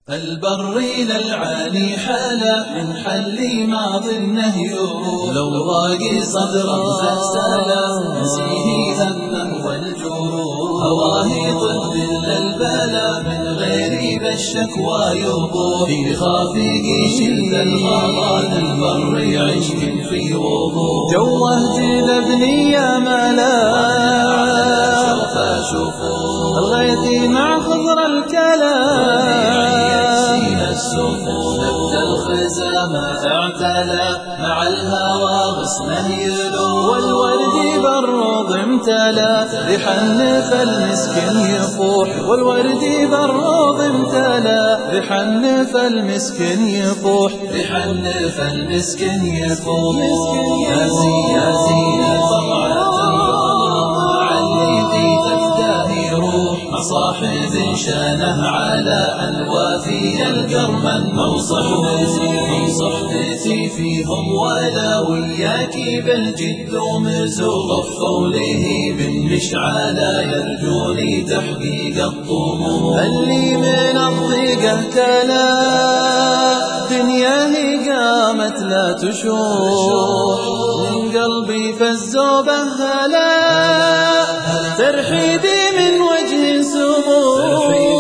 البر إلى العالي حالا من حل ماض النهي لو ضاق صدرا فاستالا نسيه هما والجروح هواه طب البلا من غير بالشكوى يربو في خافق شلت الغران البر عشق في وضوء جوه جلبني يا ملا الغيث مع خضر الكلام نبت الخزامة اعتلى مع الهوى غصنا يلو والورد بالروض امتلى بحنف المسكن يفوح والورد بالروض امتلى بحنف المسكن يفوح بحنف المسكن يفوح يا زينة طلعت صاحب شانه على أن وافي الكرما من صحبتي فيهم ولا وياك بالجد ومزوغ قوله بالمشعل يرجوني تحقيق الطموح اللي من الضيقة كلا دنياه قامت لا تشوح من قلبي فالزوبة هلا ترحيبي من وجه سمو